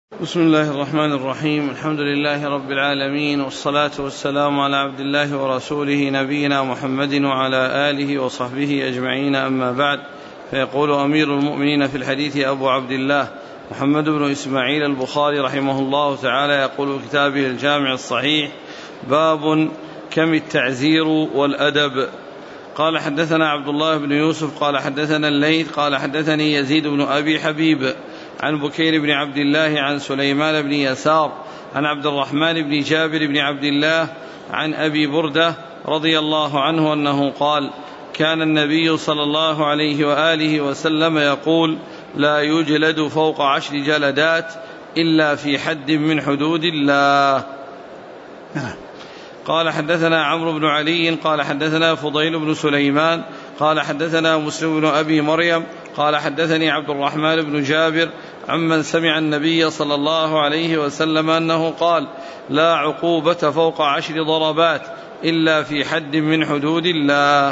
بسم الله الرحمن الرحيم. الحمد لله رب العالمين، والصلاة والسلام على عبد الله ورسوله نبينا محمد وعلى آله وصحبه أجمعين، أما بعد. فيقول أمير المؤمنين في الحديث أبو عبد الله محمد بن إسماعيل البخاري رحمه الله تعالى، يقول في كتابه الجامع الصحيح: باب كم التعزير والأدب. قال حدثنا عبد الله بن يوسف قال حدثنا الليث قال حدثني يزيد بن أبي حبيب عن بكير بن عبد الله عن سليمان بن يسار عن عبد الرحمن بن جابر بن عبد الله عن أبي بردة رضي الله عنه أنه قال: كان النبي صلى الله عليه وآله وسلم يقول: لا يجلد فوق 10 جلدات إلا في حد من حدود الله. قال حدثنا عمرو بن علي قال حدثنا فضيل بن سليمان قال حدثنا مسلم بن أبي مريم قال حدثني عبد الرحمن بن جابر عمن سمع النبي صلى الله عليه وسلم أنه قال: لا عقوبة فوق 10 ضربات إلا في حد من حدود الله.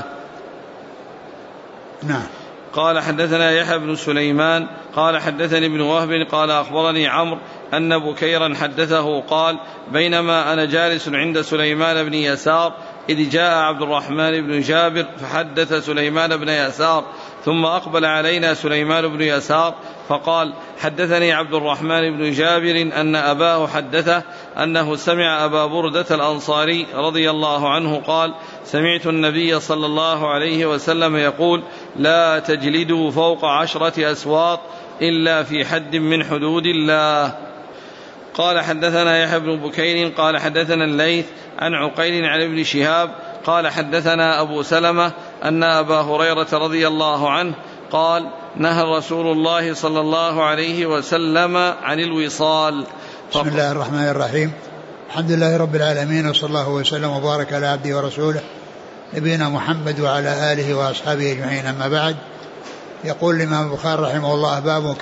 قال حدثنا يحيى بن سليمان قال حدثني ابن وهب قال أخبرني عمرو أن بكيرا حدثه قال: بينما أنا جالس عند سليمان بن يسار إذ جاء عبد الرحمن بن جابر فحدث سليمان بن يسار، ثم أقبل علينا سليمان بن يسار فقال: حدثني عبد الرحمن بن جابر أن أباه حدثه أنه سمع أبا بردة الأنصاري رضي الله عنه قال: سمعت النبي صلى الله عليه وسلم يقول: لا تجلدوا فوق 10 أسواط إلا في حد من حدود الله. قال حدثنا يحيى بن بكير قال حدثنا الليث عن عقيل عن ابن شهاب قال حدثنا أبو سلمة أن أبا هريرة رضي الله عنه قال: نهى رسول الله صلى الله عليه وسلم عن الوصال. بسم الله الرحمن الرحيم. الحمد لله رب العالمين، وصلى الله وسلم وبارك على عبده ورسوله نبينا محمد وعلى آله وأصحابه أجمعين، أما بعد. يقول الإمام البخاري رحمه الله: باب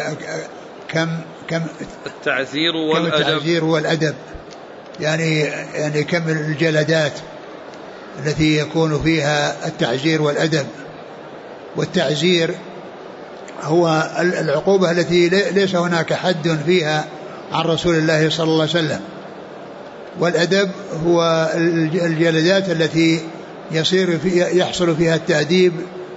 كم التعزير والأدب، يعني كم الجلدات التي يكون فيها التعزير والأدب. والتعزير هو العقوبة التي ليس هناك حد فيها عن رسول الله صلى الله عليه وسلم، والأدب هو الجلدات التي يحصل فيها التأديب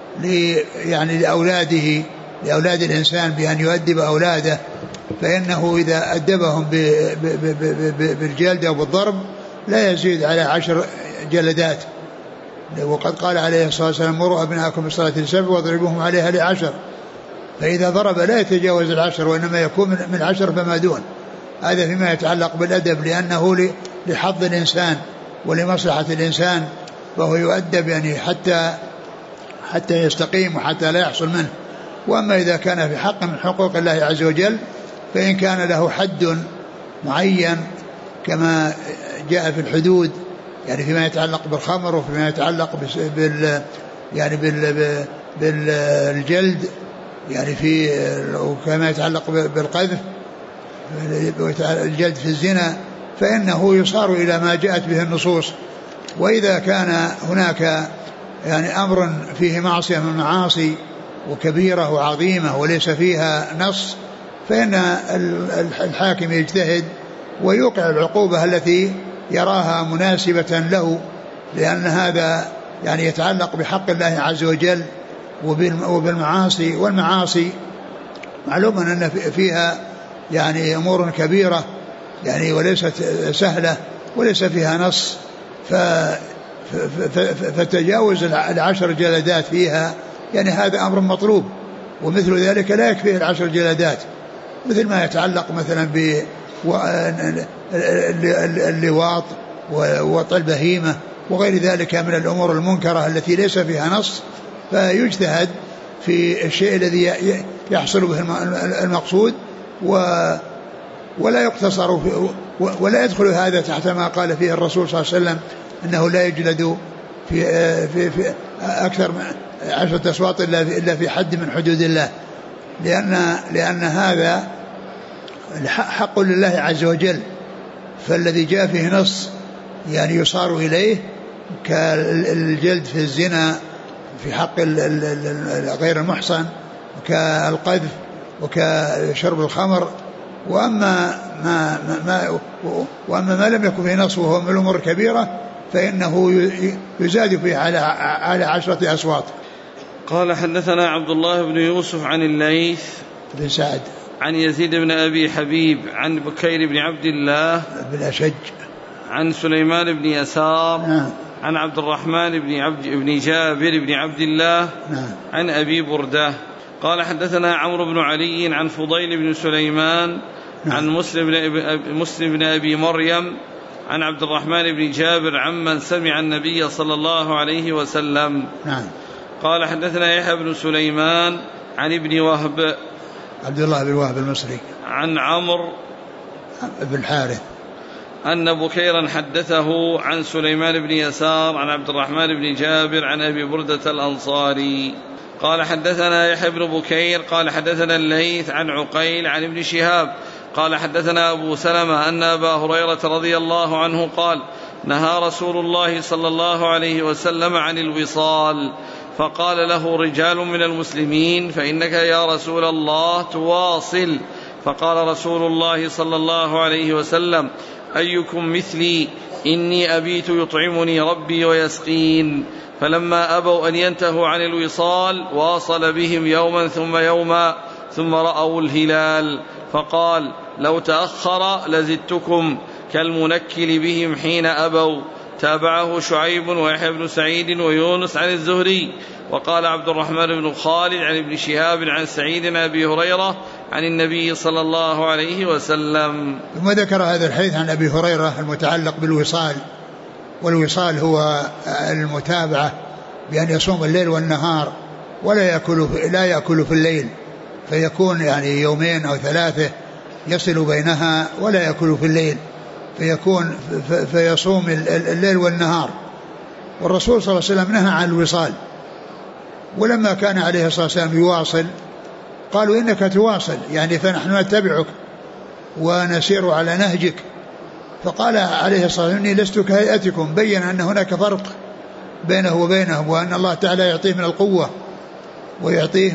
لأولاد الإنسان بأن يؤدب أولاده، فإنه إذا أدبهم بالجلد أو بالضرب لا يزيد على 10 جلدات. وقد قال عليه الصلاة والسلام: مروا أبناءكم بالصلاة ل7 واضربوهم عليها ل10. فإذا ضرب لا يتجاوز 10، وإنما يكون من 10 فما دون. هذا فيما يتعلق بالأدب، لأنه لحظ الإنسان ولمصلحة الإنسان، فهو يؤدب يعني حتى يستقيم وحتى لا يحصل منه. وأما إذا كان في حق من حقوق الله عز وجل، فإن كان له حد معين كما جاء في الحدود، يعني فيما يتعلق بالخمر وفيما يتعلق بالجلد، يعني وكما يتعلق بالقذف، الجلد في الزنا، فإنه يصار إلى ما جاءت به النصوص. وإذا كان هناك يعني أمر فيه معصية من المعاصي وكبيرة وعظيمة وليس فيها نص، فإن الحاكم يجتهد ويوقع العقوبة التي يراها مناسبة له، لأن هذا يعني يتعلق بحق الله عز وجل وبالمعاصي. والمعاصي معلوم أن فيها يعني أمور كبيرة يعني وليست سهلة وليس فيها نص، فتجاوز 10 جلدات فيها يعني هذا أمر مطلوب. ومثل ذلك لا يكفيه 10 جلدات، مثل ما يتعلق مثلا باللواط ووطء البهيمة وغير ذلك من الأمور المنكرة التي ليس فيها نص، فيجتهد في الشيء الذي يحصل به المقصود، ولا يقتصر ولا يدخل هذا تحت ما قال فيه الرسول صلى الله عليه وسلم أنه لا يجلد في أكثر من 10 أصوات إلا في حد من حدود الله، لأن هذا حق لله عز وجل. فالذي جاء فيه نص يعني يصار إليه كالجلد في الزنا في حق غير المحصن، كالقذف، وكشرب الخمر وأما ما لم يكن في نص وهو من الأمور الكبيرة فإنه يزاد فيه على 10 أصوات. قال حدثنا عبد الله بن يوسف عن الليث بن سعد عن يزيد بن أبي حبيب عن بكير بن عبد الله بن أشج عن سليمان بن يسار عن عبد الرحمن بن جابر بن عبد الله عن أبي بردة قال حدثنا عمرو بن علي عن فضيل بن سليمان عن مسلم بن أبي مريم عن عبد الرحمن بن جابر عمن سمع النبي صلى الله عليه وسلم. قال حدثنا يحيى بن سليمان عن ابن وهب عبد الله بن وهب المصري عن عمرو بن الحارث أن بكيرا حدثه عن سليمان بن يسار عن عبد الرحمن بن جابر عن أبي بردة الأنصاري. قال حدثنا يحيى بن بكير قال حدثنا الليث عن عقيل عن ابن شهاب قال حدثنا أبو سلمة أن أبا هريرة رضي الله عنه قال نهى رسول الله صلى الله عليه وسلم عن الوصال فقال له رجال من المسلمين فإنك يا رسول الله تواصل فقال رسول الله صلى الله عليه وسلم أيكم مثلي إني أبيت يطعمني ربي ويسقين فلما أبوا أن ينتهوا عن الوصال واصل بهم يوما ثم يوما ثم رأوا الهلال فقال لو تأخر لزدتكم كالمنكل بهم حين أبوا. تابعه شعيب ويحيى بن سعيد ويونس عن الزهري. وقال عبد الرحمن بن خالد عن ابن شهاب عن سعيد بن أبي هريرة عن النبي صلى الله عليه وسلم. ثم ذكر هذا الحديث عن أبي هريرة المتعلق بالوصال. والوصال هو المتابعة بأن يصوم الليل والنهار ولا يأكل في الليل فيكون يعني 2 أو 3 يصل بينها ولا يأكل في الليل فيصوم الليل والنهار. والرسول صلى الله عليه وسلم نهى عن الوصال ولما كان عليه الصلاة والسلام يواصل قالوا إنك تواصل يعني فنحن نتبعك ونسير على نهجك. فقال عليه الصلاة والسلام إني لست كهيئتكم بين أن هناك فرق بينه وبينهم وأن الله تعالى يعطيه من القوة ويعطيه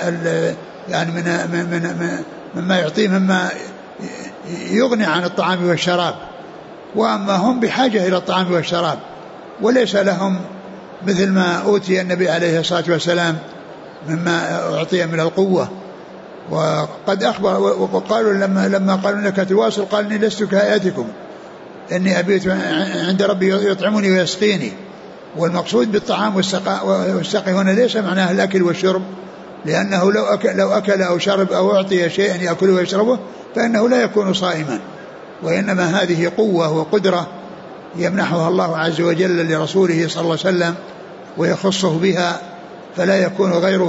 مما يعطيه مما يغني عن الطعام والشراب وأما هم بحاجة إلى الطعام والشراب وليس لهم مثل ما أوتي النبي عليه الصلاة والسلام مما أعطي من القوة. وقد أخبر وقالوا لما قالوا إنك تواصل قال إني لست كهيئتكم إني أبيت عند ربي يطعمني ويسقيني. والمقصود بالطعام والسقي هنا ليس معناه الأكل والشرب لأنه لو أكل أو شرب أو أعطي شيئا يأكله ويشربه فإنه لا يكون صائما وإنما هذه قوة وقدرة يمنحها الله عز وجل لرسوله صلى الله عليه وسلم ويخصه بها فلا يكون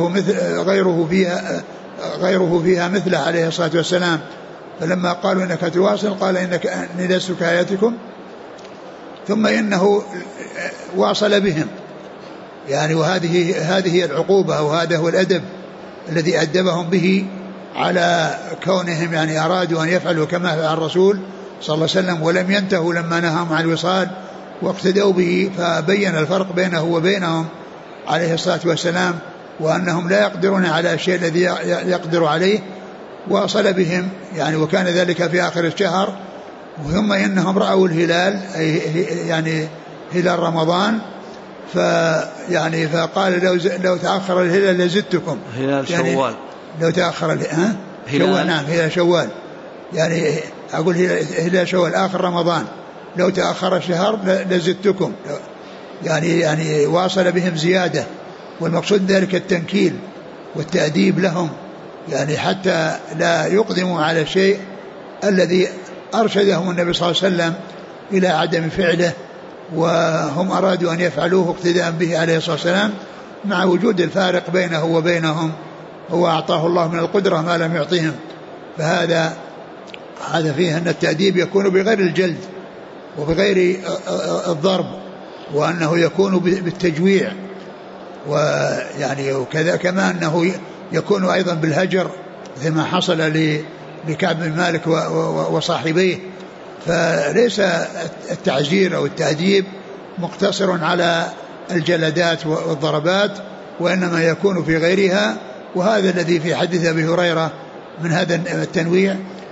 غيره فيها مثله عليه الصلاة والسلام. فلما قالوا إنك تواصل قال إني لست كآياتكم ثم إنه واصل بهم يعني هذه العقوبة وهذا هو الأدب الذي أدبهم به على كونهم يعني أرادوا أن يفعلوا كما فعل الرسول صلى الله عليه وسلم ولم ينتهوا لما نهاهم عن الوصال واقتدوا به فبين الفرق بينه وبينهم عليه الصلاة والسلام وأنهم لا يقدرون على الشيء الذي يقدر عليه. واصل بهم يعني وكان ذلك في آخر الشهر وهم إنهم رأوا الهلال يعني هلال رمضان يعني فقال لو تأخر الهلال لزدتكم هلال يعني شوال لو تأخر شوال نعم هلال شوال يعني أقول هلال شوال آخر رمضان لو تأخر الشهر لزدتكم يعني واصل بهم زيادة. والمقصود ذلك التنكيل والتأديب لهم يعني حتى لا يقدموا على الشيء الذي أرشدهم النبي صلى الله عليه وسلم إلى عدم فعله وهم أرادوا أن يفعلوه اقتداء به عليه الصلاة والسلام مع وجود الفارق بينه وبينهم هو أعطاه الله من القدرة ما لم يعطيهم. فهذا فيه أن التأديب يكون بغير الجلد وبغير الضرب وأنه يكون بالتجويع ويعني وكذا كما أنه يكون أيضا بالهجر مثل ما حصل لكعب بن مالك وصاحبيه. فليس التعزير أو التأديب مقتصر على الجلدات والضربات وإنما يكون في غيرها. وهذا الذي في حديث أبي هريرة من هذا التنويع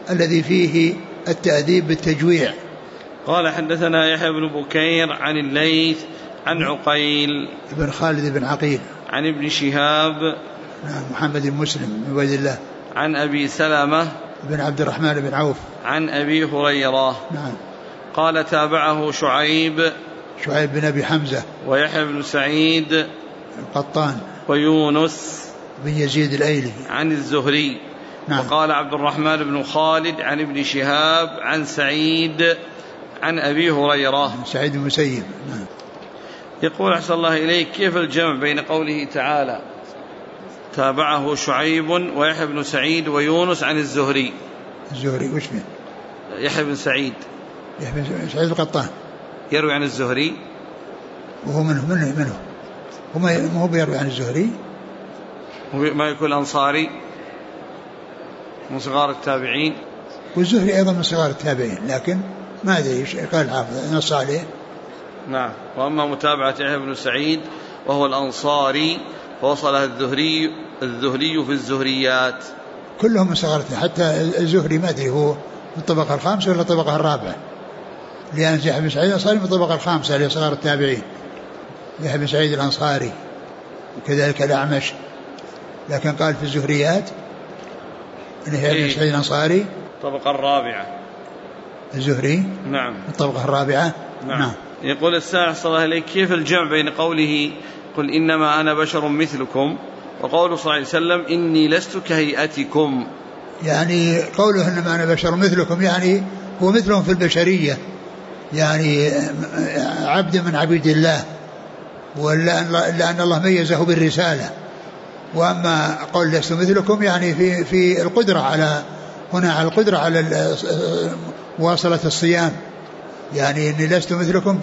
الذي فيه التأديب بالتجويع. قال حدثنا يحيى بن بكير عن الليث عن عقيل بن خالد بن عقيل عن ابن شهاب محمد بن مسلم بن عبد الله عن أبي سلمة بن عبد الرحمن بن عوف عن أبي هريرة قال تابعه شعيب بن أبي حمزة ويحيى بن سعيد القطان ويونس بن يزيد الأيلي عن الزهري. وقال عبد الرحمن بن خالد عن ابن شهاب عن سعيد عن أبي هريرة سعيد المسيب. يقول أحسن الله إليك كيف الجمع بين قوله تعالى تابعه شعيب ويحيى بن سعيد ويونس عن الزهري وش من يحيى بن سعيد سعيد القطان يروي عن الزهري وهو منه هو بيروي عن الزهري ما يكون أنصاري من صغار التابعين والزهري أيضا من صغار التابعين لكن ما أدري إيش قال الحافظ نص عليه. نعم. وأما متابعة يحيى بن سعيد وهو الأنصاري فوصلها الزهري في الزهريات كلهم من صغار حتى الزهري ما أدري هو من الطبقة الخامسة ولا الطبقة الرابعة لأن يحيى بن سعيد الأنصاري من الطبقة الخامسة لصغار التابعين يحيى بن سعيد الأنصاري وكذلك الأعمش لكن قال في الزهريات أن يحيى بن سعيد الأنصاري الطبقة الرابعة الزهري نعم الطبقة الرابعة نعم. يقول السائل صلى الله عليه كيف الجمع بين قوله قل إنما أنا بشر مثلكم وقوله صلى الله عليه وسلم إني لست كهيئتكم. يعني قوله إنما أنا بشر مثلكم يعني هو مثلهم في البشرية يعني عبد من عبيد الله لأن الله ميزه بالرسالة. وأما قول لست مثلكم يعني في القدرة على هنا على القدرة على مواصلة الصيام يعني إني لست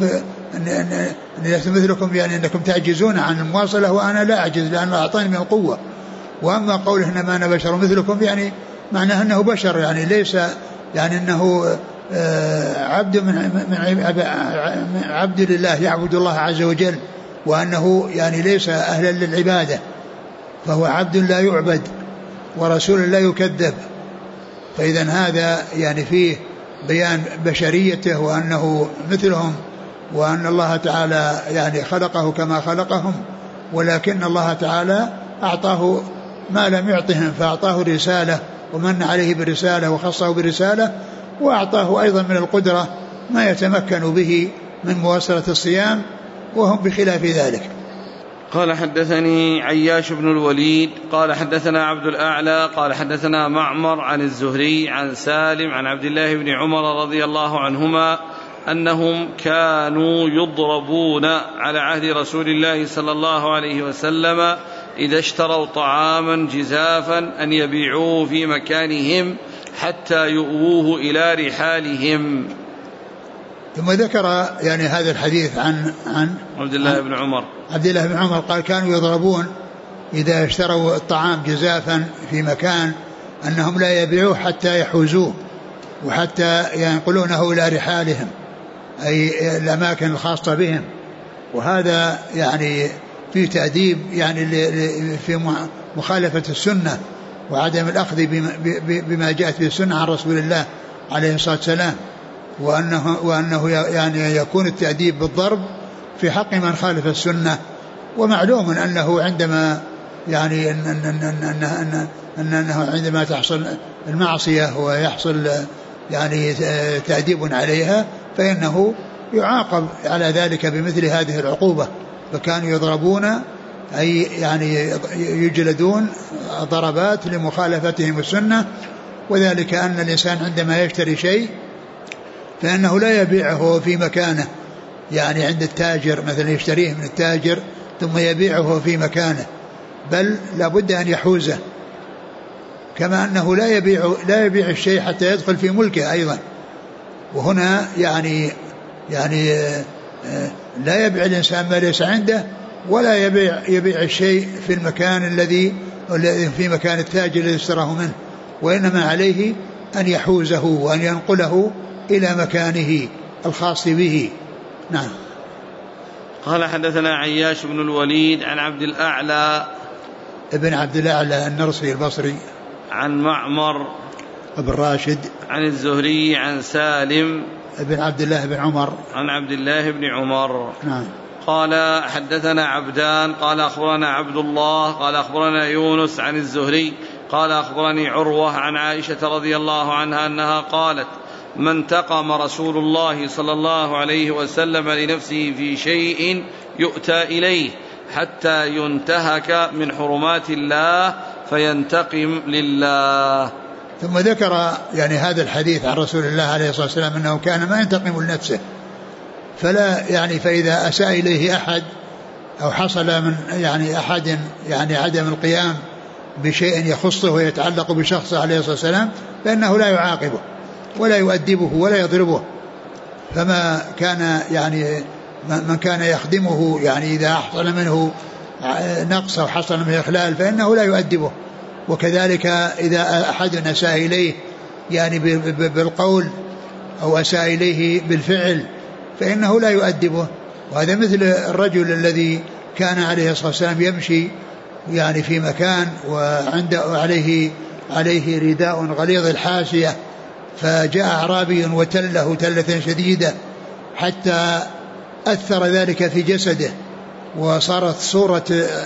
مثلكم يعني أنكم تعجزون عن المواصلة وأنا لا أعجز لأن الله أعطاني من القوة. وأما قوله إنما أنا بشر مثلكم يعني معناه أنه بشر يعني ليس يعني أنه عبد من عبد لله يعبد الله عز وجل وأنه يعني ليس أهلا للعبادة فهو عبد لا يعبد ورسول لا يكذب. فإذا هذا يعني فيه بيان بشريته وأنه مثلهم وأن الله تعالى يعني خلقه كما خلقهم ولكن الله تعالى أعطاه ما لم يعطهم فأعطاه رسالة ومن عليه بالرسالة وخصه بالرسالة وأعطاه أيضا من القدرة ما يتمكن به من مواصلة الصيام وهم بخلاف ذلك. قال حدثني عياش بن الوليد قال حدثنا عبد الأعلى قال حدثنا معمر عن الزهري عن سالم عن عبد الله بن عمر رضي الله عنهما أنهم كانوا يضربون على عهد رسول الله صلى الله عليه وسلم إذا اشتروا طعاما جزافا أن يبيعوه في مكانهم حتى يؤووه إلى رحالهم. ثم ذكر يعني هذا الحديث عن عبد الله بن عمر. عبد الله بن عمر قال كانوا يضربون إذا اشتروا الطعام جزافا في مكان أنهم لا يبيعوه حتى يحوزوه وحتى ينقلونه إلى رحالهم أي الأماكن الخاصة بهم. وهذا يعني في تأديب يعني في مخالفة السنة وعدم الأخذ بما جاءت به السنة عن رسول الله عليه الصلاة والسلام وأنه يعني يكون التأديب بالضرب في حق من خالف السنة. ومعلوم أنه عندما يعني أنه عندما تحصل المعصية ويحصل يعني تأديب عليها فإنه يعاقب على ذلك بمثل هذه العقوبة. فكانوا يضربون أي يعني يجلدون ضربات لمخالفتهم السنة. وذلك أن الإنسان عندما يشتري شيء فإنه لا يبيعه في مكانه يعني عند التاجر مثلا يشتريه من التاجر ثم يبيعه في مكانه بل لابد أن يحوزه كما أنه لا يبيع الشيء حتى يدخل في ملكه أيضا. وهنا يعني لا يبيع الإنسان ما ليس عنده ولا يبيع الشيء في المكان الذي في مكان التاجر الذي اشتراه منه وإنما عليه أن يحوزه وأن ينقله إلى مكانه الخاص به. نعم. قال حدثنا عياش بن الوليد عن عبد الأعلى ابن عبد الأعلى النرسي البصري عن معمر بن راشد عن الزهري عن سالم بن عبد الله بن عمر عن عبد الله بن عمر. نعم. قال حدثنا عبدان قال أخبرنا عبد الله قال أخبرنا يونس عن الزهري قال أخبرني عروة عن عائشة رضي الله عنها أنها قالت ما انتقم رسول الله صلى الله عليه وسلم لنفسه في شيء يؤتى إليه حتى ينتهك من حرمات الله فينتقم لله. ثم ذكر يعني هذا الحديث عن رسول الله عليه الصلاة والسلام أنه كان ما ينتقم لنفسه، فلا يعني فإذا أساء إليه أحد أو حصل من يعني أحد يعني عدم القيام بشيء يخصه ويتعلق بشخصه عليه الصلاة والسلام فإنه لا يعاقبه ولا يؤدبه ولا يضربه. فما كان يعني من كان يخدمه يعني إذا حصل منه نقص أو حصل منه إخلال فإنه لا يؤدبه، وكذلك إذا أحد أساء إليه يعني بالقول أو أساء إليه بالفعل فإنه لا يؤدبه. وهذا مثل الرجل الذي كان عليه الصلاة والسلام يمشي يعني في مكان وعنده عليه رداء غليظ الحاشية، فجاء أعرابي وتله تلة شديدة حتى أثر ذلك في جسده وصارت صورة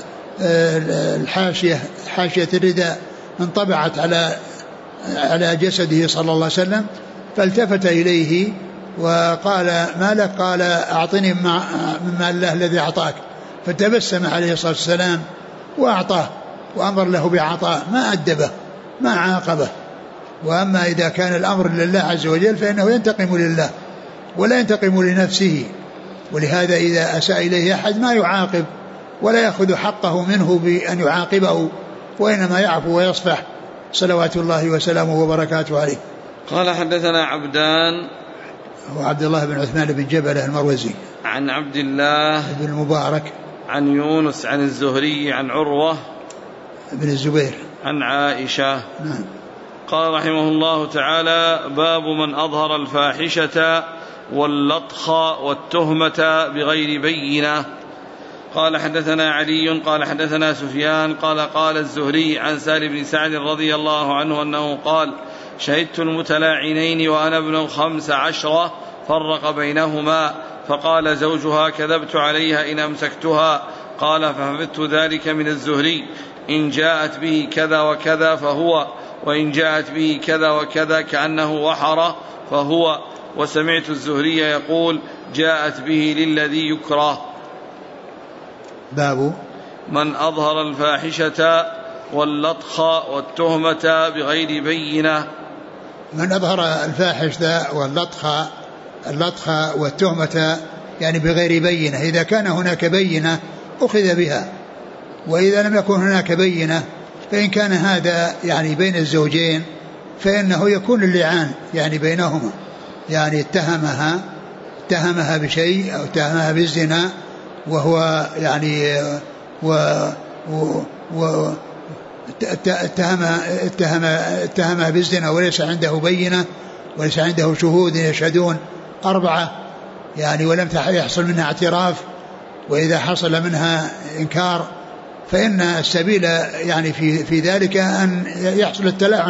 حاشية الرداء انطبعت على جسده صلى الله عليه وسلم، فالتفت إليه وقال ما لك؟ قال أعطني مما الله الذي أعطاك، فتبسم عليه الصلاة والسلام وأعطاه وأمر له بعطاء، ما أدبه ما عاقبه. وأما إذا كان الأمر لله عز وجل فإنه ينتقم لله ولا ينتقم لنفسه، ولهذا إذا أساء إليه أحد ما يعاقب ولا يأخذ حقه منه بأن يعاقبه، وإنما يعفو ويصفح صلوات الله وسلامه وبركاته عليه. قال حدثنا عبدان وعبد الله بن عثمان بن جبلة المروزي عن عبد الله بن المبارك عن يونس عن الزهري عن عروة بن الزبير عن عائشة. نعم. قال رحمه الله تعالى باب من أظهر الفاحشة واللطخ والتهمة بغير بينة. قال حدثنا علي قال حدثنا سفيان قال الزهري عن سالم بن سعد رضي الله عنه أنه قال شهدت المتلاعنين وأنا ابن 15 فرق بينهما، فقال زوجها كذبت عليها إن أمسكتها، قال فحفظت ذلك من الزهري إن جاءت به كذا وكذا فهو، وإن جاءت به كذا وكذا كأنه وحر فهو، وسمعت الزهري يقول جاءت به للذي يكره. باب من أظهر الفاحشة واللطخ والتهمة بغير بينة. من أظهر الفاحشة واللطخ والتهمة يعني بغير بينة، إذا كان هناك بينة أخذ بها، وإذا لم يكن هناك بينة فإن كان هذا يعني بين الزوجين فإنه يكون اللعان يعني بينهما، يعني اتهمها بشيء أو اتهمها بالزنا وهو يعني اتهمها بالزنا وليس عنده بينة وليس عنده شهود يشهدون 4 يعني ولم يحصل منها اعتراف، وإذا حصل منها إنكار فإن السبيل يعني في ذلك أن يحصل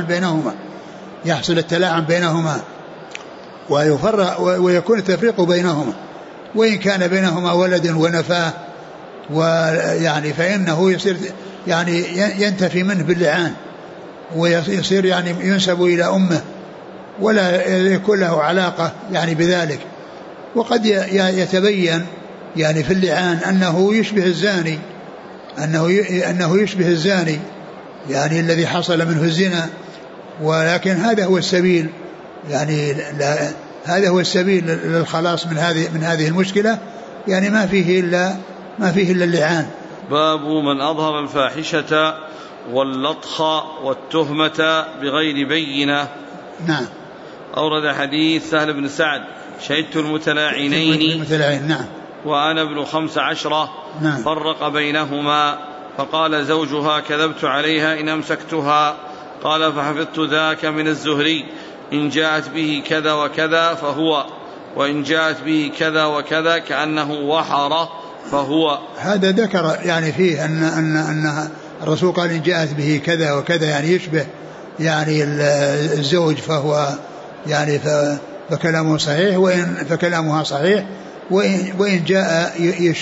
التلاعن بينهما ويفرق ويكون التفريق بينهما، وإن كان بينهما ولد ونفاه ويعني فإنه يصير يعني ينتفي منه باللعان ويصير يعني ينسب إلى أمه ولا يكون له علاقة يعني بذلك. وقد يتبين يعني في اللعان أنه يشبه الزاني، أنه يشبه الزاني يعني الذي حصل منه الزنا، ولكن هذا هو السبيل يعني هذا هو السبيل للخلاص من هذه المشكلة، يعني ما فيه إلا اللعان. باب من أظهر الفاحشة واللطخ والتهمة بغير بينة. نعم. أورد حديث سهل بن سعد شهدت المتلاعنين نعم. وأنا ابن 15 نعم. فرق بينهما، فقال زوجها كذبت عليها إن أمسكتها، قال فحفظت ذاك من الزهري إن جاءت به كذا وكذا فهو، وإن جاءت به كذا وكذا كأنه وحر فهو. هذا ذكر يعني فيه أن الرسول قال إن جاءت به كذا وكذا يعني يعني الزوج فهو يعني فكلامه صحيح، فكلامها صحيح، وإن جاء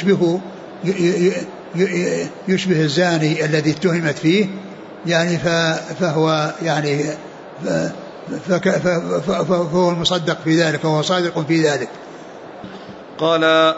يشبه الزاني الذي اتهمت فيه يعني فهو يعني فهو المصدق في ذلك وهو صادق في ذلك. قال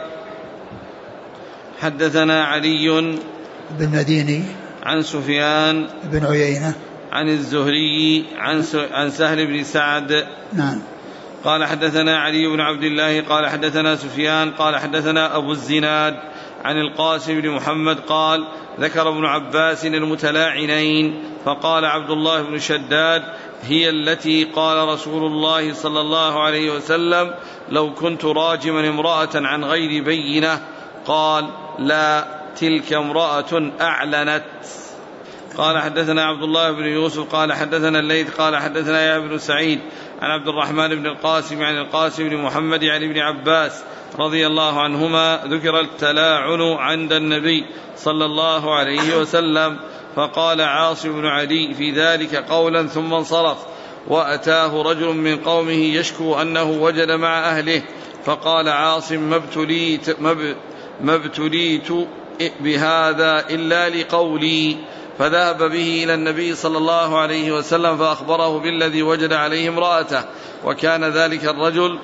حدثنا علي بن مديني عن سفيان بن عيينة عن الزهري عن سهل بن سعد. نعم. قال حدثنا علي بن عبد الله قال حدثنا سفيان قال حدثنا أبو الزناد عن القاسم بن محمد قال ذكر ابن عباس المتلاعنين فقال عبد الله بن شداد هي التي قال رسول الله صلى الله عليه وسلم لو كنت راجما امرأة عن غير بينة. قال لا تلك امرأة أعلنت. قال حدثنا عبد الله بن يوسف قال حدثنا الليث قال حدثنا يا ابن سعيد عن عبد الرحمن بن القاسم عن القاسم بن محمد عن ابن عباس رضي الله عنهما ذكر التلاعن عند النبي صلى الله عليه وسلم فقال عاصم بن عدي في ذلك قولا ثم انصرف وأتاه رجل من قومه يشكو أنه وجد مع أهله فقال عاصم ما ابتليت بهذا إلا لقولي فذهب به إلى النبي صلى الله عليه وسلم فأخبره بالذي وجد عليه امرأته وكان ذلك الرجل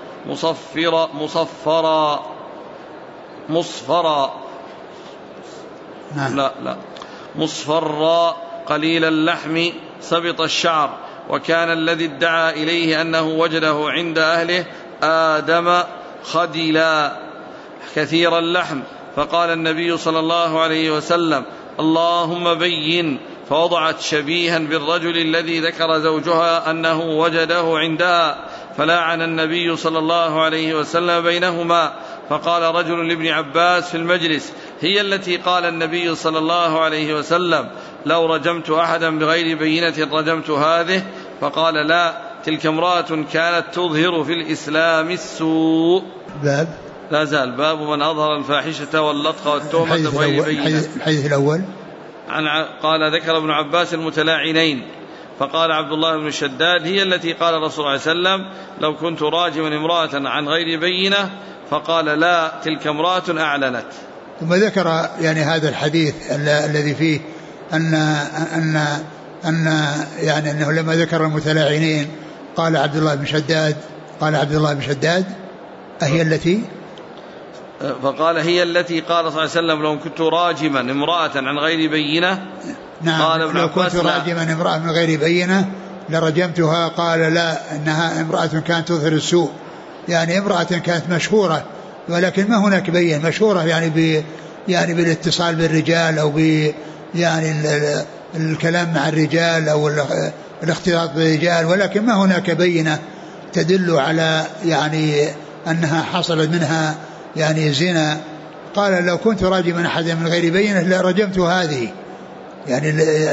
مصفرا قليل اللحم سبط الشعر وكان الذي ادعى إليه أنه وجده عند أهله آدم خدلا كثير اللحم فقال النبي صلى الله عليه وسلم اللهم بين فوضعت شبيها بالرجل الذي ذكر زوجها أنه وجده عندها فلاعن النبي صلى الله عليه وسلم بينهما. فقال رجل لابن عباس في المجلس هي التي قال النبي صلى الله عليه وسلم لو رجمت أحدا بغير بينة رجمت هذه. فقال لا تلك امرأة كانت تظهر في الإسلام السوء. باب لا زال باب من أظهر الفاحشة واللطخ والتهمة بغير بينة. الحديث الأول قال ذكر ابن عباس المتلاعنين فقال عبد الله بن شداد هي التي قال الرسول عليه وسلم لو كنت راجما امرأة عن غير بينة فقال لا تلك امرأة أعلنت. ثم ذكر يعني هذا الحديث الذي فيه أن يعني أنه لما ذكر المتلاعنين قال عبد الله بن شداد أهي التي فقال هي التي قال صلى الله عليه وسلم لو كنت راجما امرأة عن غير بينة. نعم قال لو كنت راجما امرأة من غير بينة لرجمتها. قال لا إنها امرأة كانت تظهر السوء يعني امرأة كانت مشهورة ولكن ما هناك بين مشهورة يعني بالاتصال بالرجال أو يعني الكلام مع الرجال أو الاختلاط بالرجال ولكن ما هناك بينة تدل على يعني أنها حصلت منها يعني زنا. قال لو كنت راجما أحدا من غير بينة لرجمت هذه يعني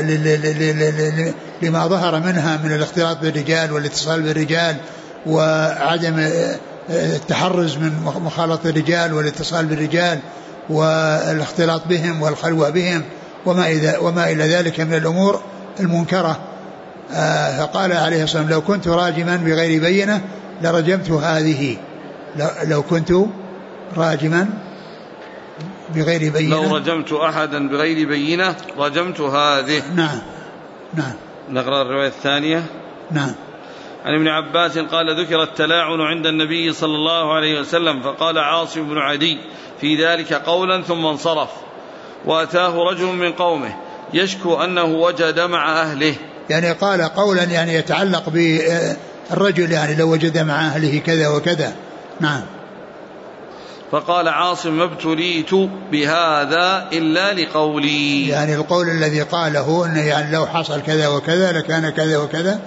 لما ظهر منها من الاختلاط بالرجال والاتصال بالرجال وعدم التحرز من مخالطة الرجال والاتصال بالرجال والاختلاط بهم والخلوة بهم وما إلى ذلك من الأمور المنكرة. فقال عليه الصلاة والسلام لو كنت راجما بغير بينة لرجمت هذه. لو كنت راجما بغير بينة لو رجمت أحدا بغير بينة رجمت هذه. نعم. نقرأ الرواية الثانية. نعم. عن ابن عباس قال ذكر التلاعن عند النبي صلى الله عليه وسلم فقال عاصم بن عدي في ذلك قولا ثم انصرف وأتاه رجل من قومه يشكو أنه وجد مع أهله يعني قال قولا يعني يتعلق بالرجل يعني لو وجد مع أهله كذا وكذا. نعم. فقال عاصم ما ابتليت بهذا إلا لقولي يعني القول الذي قاله أنه يعني لو حصل كذا وكذا لكان كذا وكذا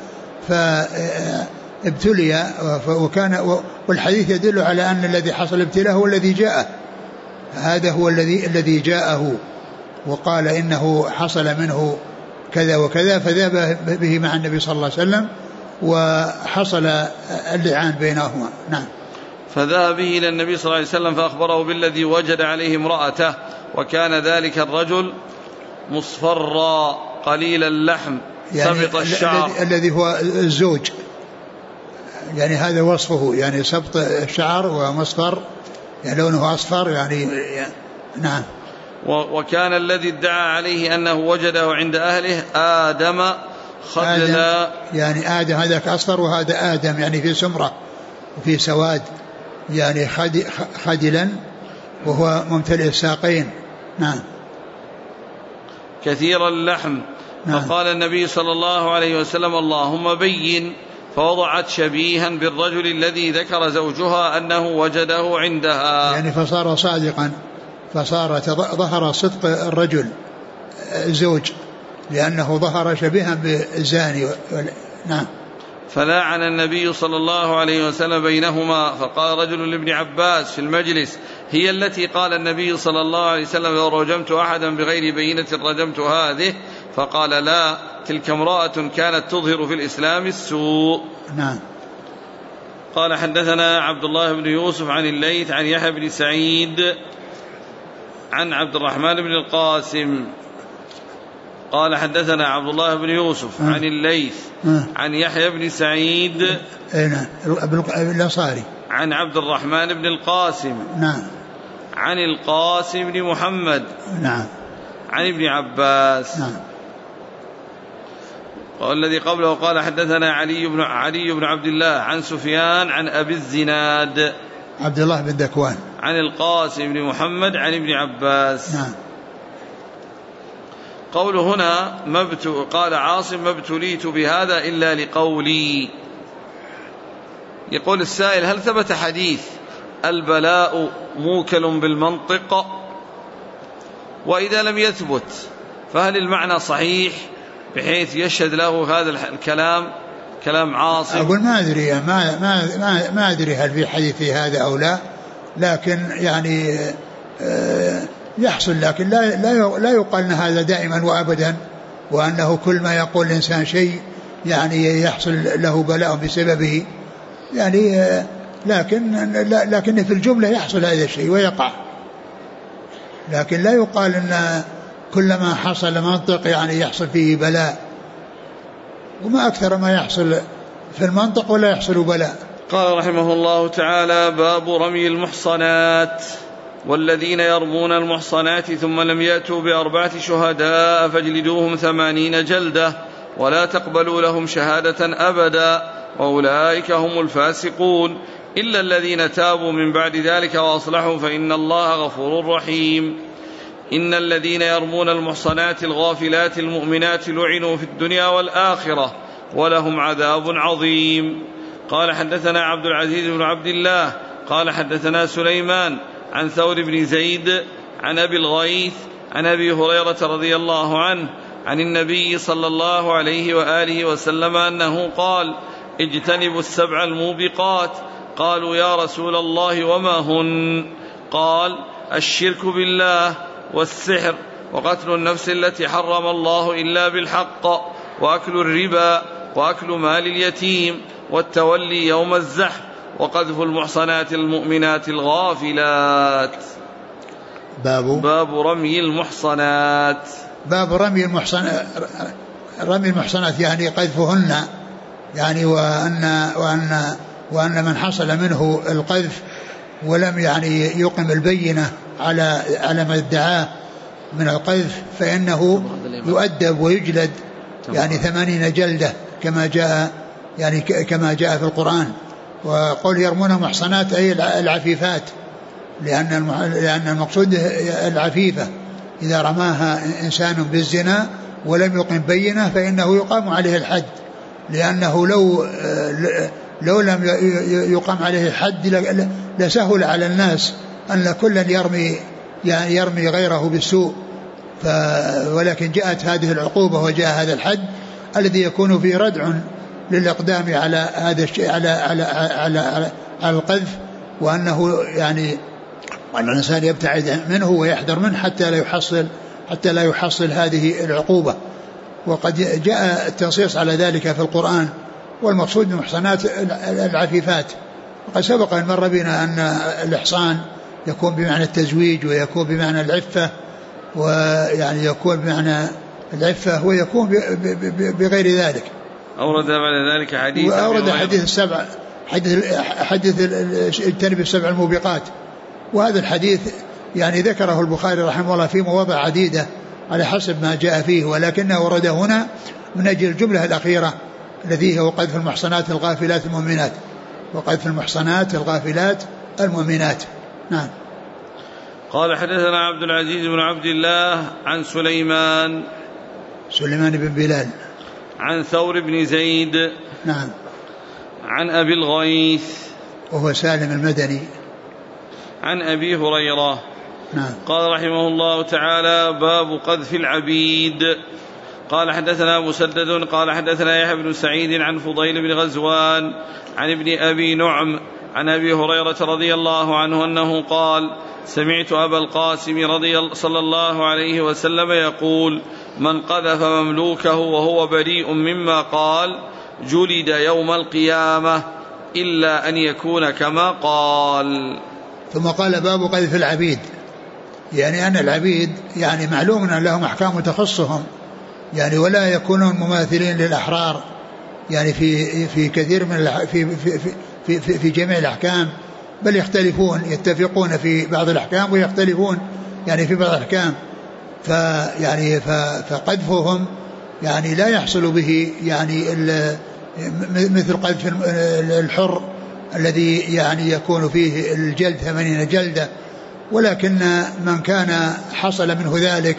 فابتلي وكان والحديث يدل على أن الذي حصل ابتلاه هو الذي جاءه. هذا هو الذي جاءه وقال إنه حصل منه كذا وكذا فذهب به مع النبي صلى الله عليه وسلم وحصل اللعان بينهما. نعم. فذهب به إلى النبي صلى الله عليه وسلم فأخبره بالذي وجد عليه امرأته وكان ذلك الرجل مصفرا قليل اللحم يعني سبط الشعر الذي هو الزوج، يعني هذا وصفه، يعني سبط الشعر ومصفر، يعني لونه أصفر يعني نعم. وكان الذي ادعى عليه أنه وجده عند أهله آدم خدلا، يعني آدم هذاك أصفر وهذا آدم يعني في سمرة وفي سواد، يعني خدلا وهو ممتلئ الساقين. نعم. كثير اللحم. نعم. فقال النبي صلى الله عليه وسلم اللهم بين، فوضعت شبيها بالرجل الذي ذكر زوجها أنه وجده عندها، يعني فصار صادقا، فصار ظهر صدق الرجل الزوج لأنه ظهر شبيها بالزاني. نعم. فلاعن النبي صلى الله عليه وسلم بينهما. فقال رجل لابن عباس في المجلس هي التي قال النبي صلى الله عليه وسلم لو رجمت أحدا بغير بينة رجمت هذه؟ فقال لا، تلك امرأة كانت تظهر في الإسلام السوء. نعم. قال حدثنا عبد الله بن يوسف عن الليث عن يحيى بن سعيد عن عبد الرحمن بن القاسم قال حدثنا عبد الله بن يوسف عن الليث عن يحيى بن سعيد الأنصاري عن عبد الرحمن بن القاسم نعم عن القاسم بن محمد نعم عن ابن عباس نعم. والذي قبله قال حدثنا علي بن عبد الله عن سفيان عن أبي الزناد عبد الله بن ذكوان عن القاسم بن محمد عن ابن عباس. نعم. قول هنا قال عاصم ما ابتليت بهذا إلا لقولي. يقول السائل هل ثبت حديث البلاء موكل بالمنطق؟ وإذا لم يثبت فهل المعنى صحيح بحيث يشهد له هذا الكلام كلام عاصم؟ أقول ما أدري ما أدري هل في حديث في هذا أو لا، لكن يعني يحصل، لكن لا يقال أن هذا دائما وأبدا، وأنه كل ما يقول الإنسان شيء يعني يحصل له بلاء بسببه، يعني لكن في الجملة يحصل هذا الشيء ويقع، لكن لا يقال أن كلما حصل منطق يعني يحصل فيه بلاء، وما أكثر ما يحصل في المنطق ولا يحصل بلاء. قال رحمه الله تعالى باب رمي المحصنات. والذين يرمون المحصنات ثم لم يأتوا ب4 شهداء فاجلدوهم 80 جلدة ولا تقبلوا لهم شهادة أبدا وأولئك هم الفاسقون إلا الذين تابوا من بعد ذلك وأصلحوا فإن الله غفور رحيم. إن الذين يرمون المحصنات الغافلات المؤمنات لعنوا في الدنيا والآخرة ولهم عذاب عظيم. قال حدثنا عبد العزيز بن عبد الله قال حدثنا سليمان عن ثور بن زيد عن أبي الغيث عن أبي هريرة رضي الله عنه عن النبي صلى الله عليه وآله وسلم أنه قال اجتنبوا 7 الموبقات. قالوا يا رسول الله وما هن؟ قال الشرك بالله والسحر وقتل النفس التي حرم الله إلا بالحق وأكل الربا وأكل مال اليتيم والتولي يوم الزحف وقذف المحصنات المؤمنات الغافلات. باب رمي المحصنات. باب رمي المحصنات يعني قذفهن، يعني وأن من حصل منه القذف ولم يعني يقم البينة على ما ادعاه من القذف فإنه يؤدب ويجلد يعني 80 جلدة كما جاء في القرآن. وقول يرمون محصنات أي العفيفات، لأن المقصود العفيفة، إذا رماها إنسان بالزنا ولم يقم بينة فإنه يقام عليه الحد، لأنه لو لم يقام عليه الحد لسهل على الناس أن كلا يرمي غيره بالسوء، ولكن جاءت هذه العقوبة وجاء هذا الحد الذي يكون فيه ردع للإقدام على هذا الشيء على القذف، وأنه يعني الإنسان يبتعد منه ويحذر منه حتى لا يحصل هذه العقوبة. وقد جاء التنصيص على ذلك في القرآن، والمقصود بالمحصنات العفيفات. وقد سبق أن مر بنا أن الإحصان يكون بمعنى التزويج ويكون بمعنى العفة، ويعني يكون بمعنى العفة ويكون بغير ذلك. أورد بعد ذلك حديث وأورد حديث السبع، حديث اجتنب السبع الموبقات، وهذا الحديث يعني ذكره البخاري رحمه الله في مواضع عديدة على حسب ما جاء فيه، ولكنه ورد هنا من أجل الجملة الأخيرة الذي هو قذف المحصنات الغافلات المؤمنات، وقذف المحصنات الغافلات المؤمنات. نعم. قال حدثنا عبد العزيز بن عبد الله عن سليمان بن بلال عن ثور بن زيد نعم عن أبي الغيث وهو سالم المدني عن أبي هريرة نعم. قال رحمه الله تعالى: باب قذف العبيد. قال حدثنا مسدد قال حدثنا يحيى بن سعيد عن فضيل بن غزوان عن ابن أبي نعم عن أبي هريرة رضي الله عنه أنه قال: سمعت أبا القاسم صلى الله عليه وسلم يقول: من قذف مملوكه وهو بريء مما قال جلد يوم القيامة إلا أن يكون كما قال. ثم قال: باب قذف العبيد، يعني أن العبيد يعني معلوم أن لهم أحكام تخصهم، يعني ولا يكونون مماثلين للأحرار، يعني في كثير من في جميع الأحكام، بل يختلفون، يتفقون في بعض الأحكام ويختلفون يعني في بعض الأحكام. فقذفهم يعني لا يحصل به يعني مثل قذف الحر الذي يعني يكون فيه الجلد 80 جلدة، ولكن من كان حصل منه ذلك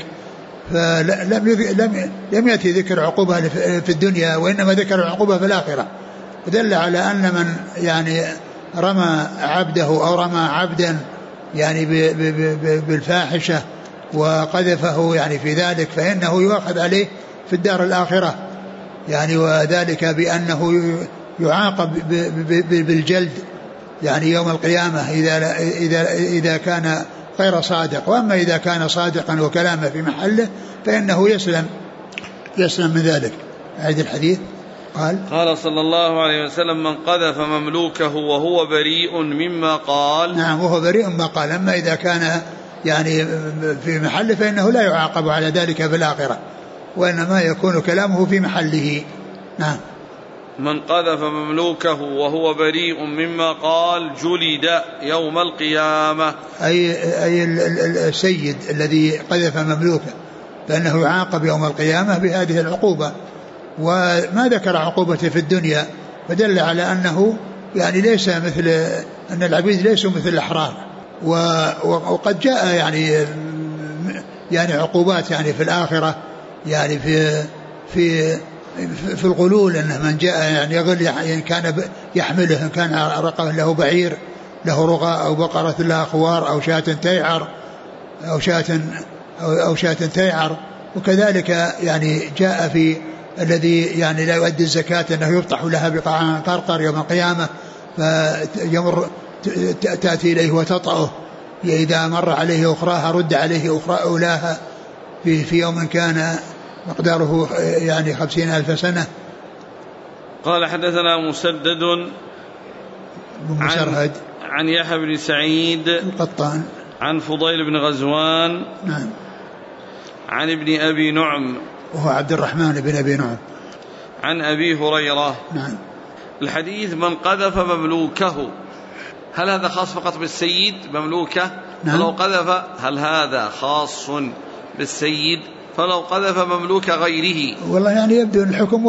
لم يأتي ذكر عقوبة في الدنيا، وإنما ذكر العقوبة في الآخرة، ودل على أن من يعني رمى عبده أو رمى عبدا يعني بالفاحشة وقذفه يعني في ذلك فإنه يؤخذ عليه في الدار الآخرة، يعني وذلك بأنه يعاقب بالجلد يعني يوم القيامة إذا كان غير صادق. وأما إذا كان صادقا وكلامه في محله فإنه يسلم من ذلك. أعيد الحديث. قال صلى الله عليه وسلم: من قذف مملوكه وهو بريء مما قال. نعم، وهو بريء مما قال. أما إذا كان يعني في محله فإنه لا يعاقب على ذلك في الآخرة، وإنما يكون كلامه في محله. نعم. من قذف مملوكه وهو بريء مما قال جلد يوم القيامة، أي السيد الذي قذف مملوكه فإنه يعاقب يوم القيامة بهذه العقوبة. وما ذكر عقوبته في الدنيا فدل على أنه يعني ليس مثل أن العبيد ليسوا مثل الأحرار. وقد جاء يعني عقوبات يعني في الآخرة، يعني في الغلول، أن من جاء يعني يغل يعني كان يحمله، إن كان رقه له بعير له رغاء أو بقرة لها خوار أو شاة تيعر أو شاة تيعر. وكذلك يعني جاء في الذي يعني لا يؤدي الزكاة أنه يفتح لها بقاع قرقر يوم القيامة فيمر تأتي إليه وتطأه، إذا مر عليه أخراها رد عليه أولاها في يوم كان مقداره يعني 50,000 سنة. قال حدثنا مسدد عن يحيى بن سعيد القطان عن فضيل بن غزوان نعم عن ابن أبي نعم وهو عبد الرحمن بن أبي نعم عن أبي هريرة. نعم. الحديث: من قذف مملوكه، هل هذا خاص فقط بالسيد مملوكه؟ نعم. فلو قذف، هل هذا خاص بالسيد؟ فلو قذف مملوك غيره. والله يعني يبدو أن الحكم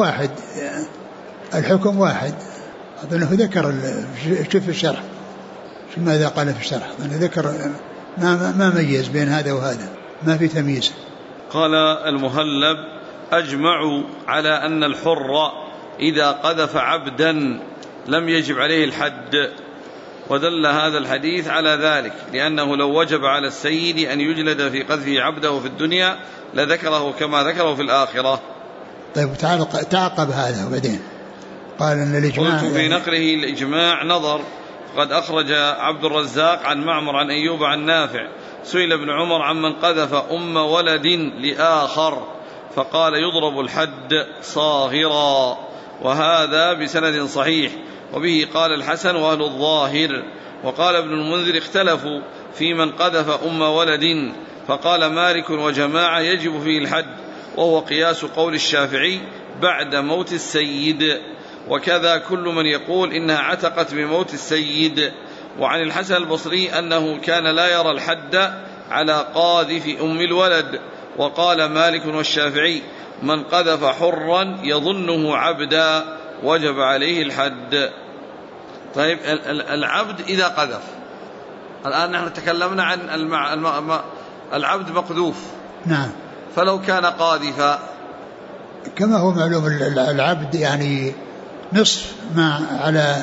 واحد. أظنه ذكر شوف الشرح ماذا قال في الشرح، أنا ذكر ما ميز بين هذا وهذا، ما في تمييز. قال المهلب: أجمعوا على أن الحر إذا قذف عبدا لم يجب عليه الحد، ودل هذا الحديث على ذلك، لأنه لو وجب على السيد أن يجلد في قذفه عبده في الدنيا لذكره كما ذكره في الآخرة. طيب تعقب هذا وبعدين قال أن الإجماع قلت في نقله الإجماع نظر، قد أخرج عبد الرزاق عن معمر عن أيوب عن نافع سئل ابن عمر عمن قذف أم ولد لآخر فقال يضرب الحد صاغرا، وهذا بسند صحيح، وبه قال الحسن وأهل الظاهر. وقال ابن المنذر: اختلفوا في من قذف أم ولد، فقال مالك وجماعة يجب فيه الحد، وهو قياس قول الشافعي بعد موت السيد، وكذا كل من يقول إنها عتقت بموت السيد. وعن الحسن البصري أنه كان لا يرى الحد على قاذف أم الولد. وقال مالك والشافعي من قذف حرا يظنه عبدا وجب عليه الحد. طيب العبد إذا قذف، الآن نحن تكلمنا عن العبد مقذوف، نعم، فلو كان قاذفا كما هو معلوم العبد يعني نصف ما على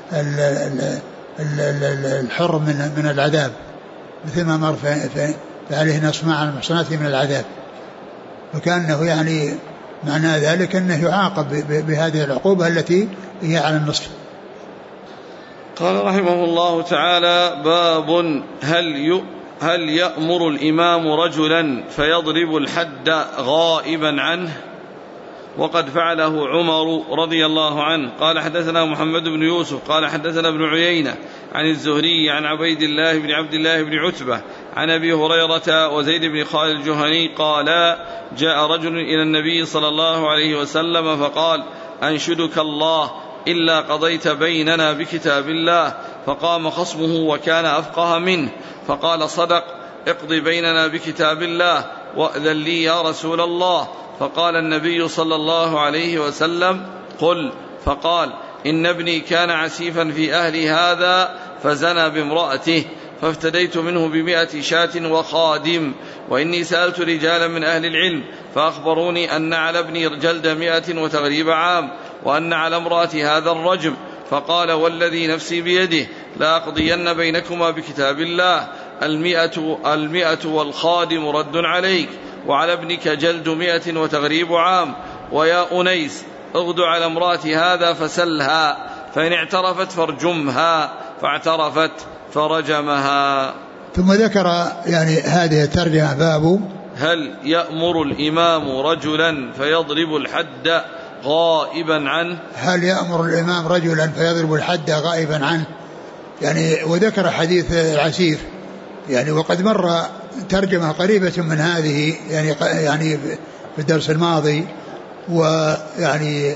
الحر من العذاب، مثل ما مر فعليه نصف ما على المحصنات من العذاب، وكأنه يعني معنى ذلك أنه يعاقب بهذه العقوبة التي هي على النصف. قال رحمه الله تعالى: باب هل يأمر الإمام رجلا فيضرب الحد غائبا عنه؟ وقد فعله عمر رضي الله عنه. قال حدثنا محمد بن يوسف قال حدثنا ابن عيينة عن الزهري عن عبيد الله بن عبد الله بن عتبة عن أبي هريرة وزيد بن خالد الجهني قال: جاء رجل إلى النبي صلى الله عليه وسلم فقال: أنشدك الله إلا قضيت بيننا بكتاب الله. فقام خصمه وكان أفقه منه فقال: صدق، اقض بيننا بكتاب الله وأذن لي يا رسول الله. فقال النبي صلى الله عليه وسلم: قل. فقال: إن ابني كان عسيفا في أهل هذا فزنى بامرأته فافتديت منه ب100 شاة وخادم، وإني سألت رجالا من أهل العلم فأخبروني أن على ابني جلد 100 وتغريب عام، وأن على امرأة هذا الرجم. فقال: والذي نفسي بيده لأقضين بينكما بكتاب الله، 100 والخادم رد عليك، وعلى ابنك جلد 100 وتغريب عام. ويا أنيس اغد على امرأة هذا فسلها، فإن اعترفت فارجمها، فاعترفت فرجمها. ثم ذكر يعني هذه الترجمة: باب هل يأمر الإمام رجلا فيضرب الحد غائبا عنه؟ هل يأمر الإمام رجلا فيضرب الحد غائبا عنه، يعني وذكر حديث العسيف يعني، وقد مر ترجمة قريبة من هذه يعني في الدرس الماضي، ويعني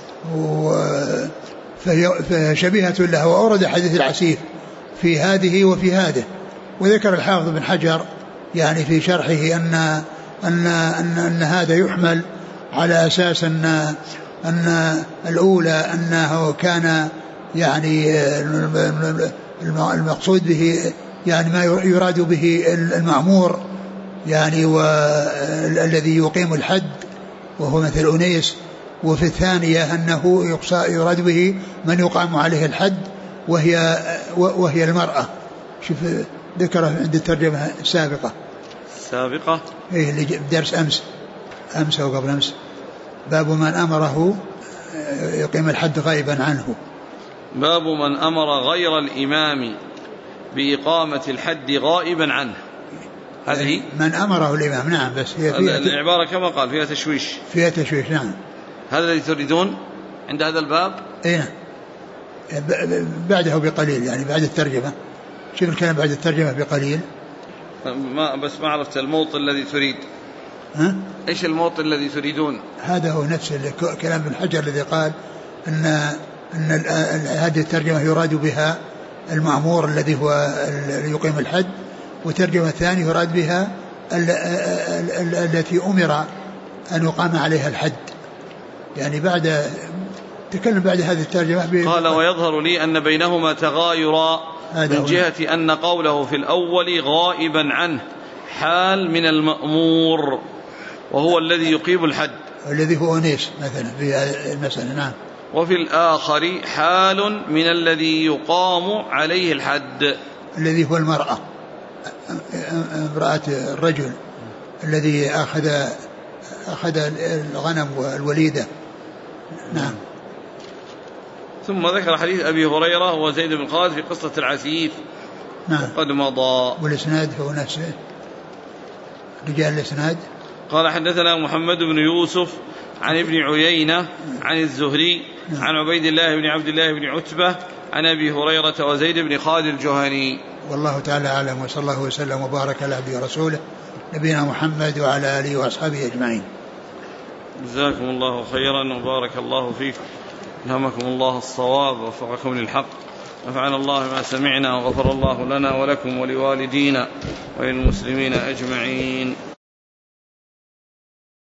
فشبيهة له، وأورد حديث العسيف في هذه وفي هذه. وذكر الحافظ بن حجر يعني في شرحه أن هذا يحمل على أساس أن الأولى أنه كان يعني المقصود به يعني ما يراد به المأمور يعني والذي يقيم الحد وهو مثل أنيس، وفي الثانية أنه يراد به من يقام عليه الحد وهي المرأة. شوف ذكره عند الترجمة السابقة إيه اللي درس أمس أو قبل أمس: باب من أمره يقيم الحد غائبا عنه. باب من أمر غير الإمام بإقامة الحد غائبا عنه، هذه من أمره الإمام. نعم، بس هي فيها العبارة كما قال فيها تشويش. نعم، هذا الذي تريدون عند هذا الباب. إيه بعده بقليل يعني بعد الترجمة. شوف الكلام بعد الترجمة بقليل. بس ما عرفت الموطن الذي تريد. إيش الموطن الذي تريدون؟ هذا هو نفس كلام ابن حجر الذي قال أن هذه الترجمة يراد بها المأمور الذي هو يقيم الحد، وترجمة ثانية يراد بها التي أمر أن يقام عليها الحد. يعني تكلم بعد هذه الترجمة قال: ويظهر لي أن بينهما تغايرا من جهة أن قوله في الأول غائبا عنه حال من المأمور وهو الذي يقيم الحد، الذي هو أنيس مثلا في المسألة. نعم. وفي الآخر حال من الذي يقام عليه الحد، الذي هو المرأة، امرأة الرجل الذي أخذ الغنم والوليدة. نعم. ثم ذكر حديث أبي هريرة وزيد بن خالد في قصة العسيف. نعم. وقد مضى. والإسناد هو نفسه رجال الإسناد. قال حدثنا محمد بن يوسف عن ابن عيينة عن الزهري عن عبيد الله بن عبد الله بن عتبة عن أبي هريرة وزيد بن خالد الجهني. والله تعالى أعلم، وصلى الله وسلم وبارك على عبده ورسوله نبينا محمد وعلى آله وأصحابه أجمعين. جزاكم الله خيرا وبارك الله فيكم، ألهمكم الله الصواب ووفقكم للحق، نفعنا الله ما سمعنا وغفر الله لنا ولكم ولوالدينا وللمسلمين أجمعين.